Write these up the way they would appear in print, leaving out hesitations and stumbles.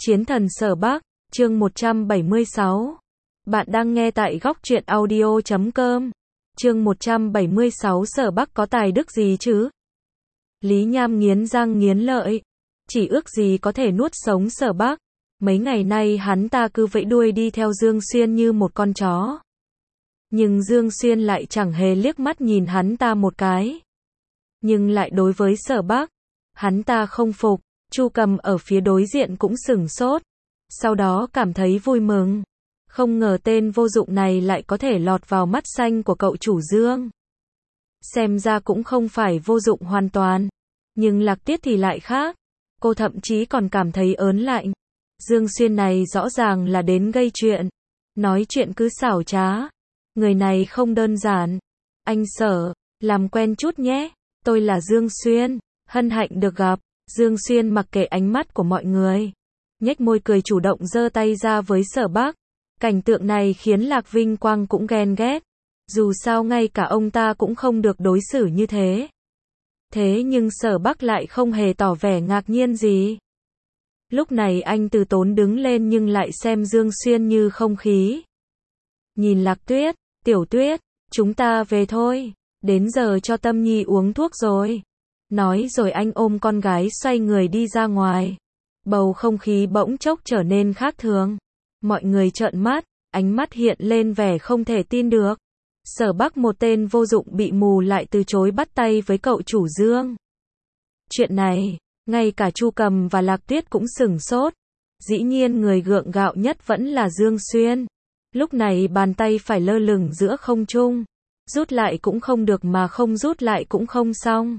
Chiến thần Sở Bắc, chương 176. Bạn đang nghe tại góc truyện audio.com. Chương 176 Sở Bắc có tài đức gì chứ? Lý Nham nghiến răng nghiến lợi. Chỉ ước gì có thể nuốt sống Sở Bắc. Mấy ngày nay hắn ta cứ vẫy đuôi đi theo Dương Xuyên như một con chó. Nhưng Dương Xuyên lại chẳng hề liếc mắt nhìn hắn ta một cái. Nhưng lại đối với Sở Bắc, hắn ta không phục. Chu Cầm ở phía đối diện cũng sửng sốt. Sau đó cảm thấy vui mừng. Không ngờ tên vô dụng này lại có thể lọt vào mắt xanh của cậu chủ Dương. Xem ra cũng không phải vô dụng hoàn toàn. Nhưng Lạc Tiết thì lại khác. Cô thậm chí còn cảm thấy ớn lạnh. Dương Xuyên này rõ ràng là đến gây chuyện. Nói chuyện cứ xảo trá. Người này không đơn giản. Anh Sở, làm quen chút nhé. Tôi là Dương Xuyên. Hân hạnh được gặp. Dương Xuyên mặc kệ ánh mắt của mọi người. Nhếch môi cười chủ động giơ tay ra với Sở Bắc. Cảnh tượng này khiến Lạc Vinh Quang cũng ghen ghét. Dù sao ngay cả ông ta cũng không được đối xử như thế. Thế nhưng Sở Bắc lại không hề tỏ vẻ ngạc nhiên gì. Lúc này anh từ tốn đứng lên nhưng lại xem Dương Xuyên như không khí. Nhìn Lạc Tuyết, Tiểu Tuyết, chúng ta về thôi. Đến giờ cho Tâm Nhi uống thuốc rồi. Nói rồi anh ôm con gái xoay người đi ra ngoài. Bầu không khí bỗng chốc trở nên khác thường. Mọi người trợn mắt, ánh mắt hiện lên vẻ không thể tin được. Sở Bắc một tên vô dụng bị mù lại từ chối bắt tay với cậu chủ Dương. Chuyện này, ngay cả Chu Cầm và Lạc Tuyết cũng sửng sốt. Dĩ nhiên người gượng gạo nhất vẫn là Dương Xuyên. Lúc này bàn tay phải lơ lửng giữa không trung. Rút lại cũng không được mà không rút lại cũng không xong.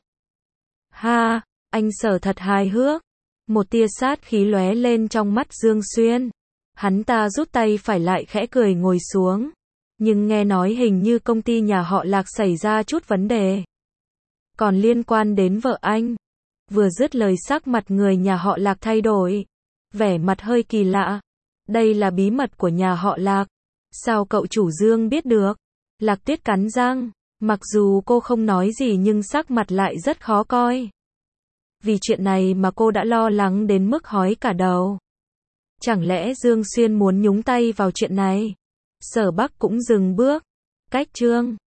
Ha, anh Sở thật hài hước. Một tia sát khí lóe lên trong mắt Dương Xuyên. Hắn ta rút tay phải lại khẽ cười ngồi xuống. Nhưng nghe nói hình như công ty nhà họ Lạc xảy ra chút vấn đề. Còn liên quan đến vợ anh. Vừa dứt lời sắc mặt người nhà họ Lạc thay đổi. Vẻ mặt hơi kỳ lạ. Đây là bí mật của nhà họ Lạc. Sao cậu chủ Dương biết được? Lạc Tuyết cắn răng. Mặc dù cô không nói gì nhưng sắc mặt lại rất khó coi. Vì chuyện này mà cô đã lo lắng đến mức hói cả đầu. Chẳng lẽ Dương Xuyên muốn nhúng tay vào chuyện này? Sở Bắc cũng dừng bước. Cách chương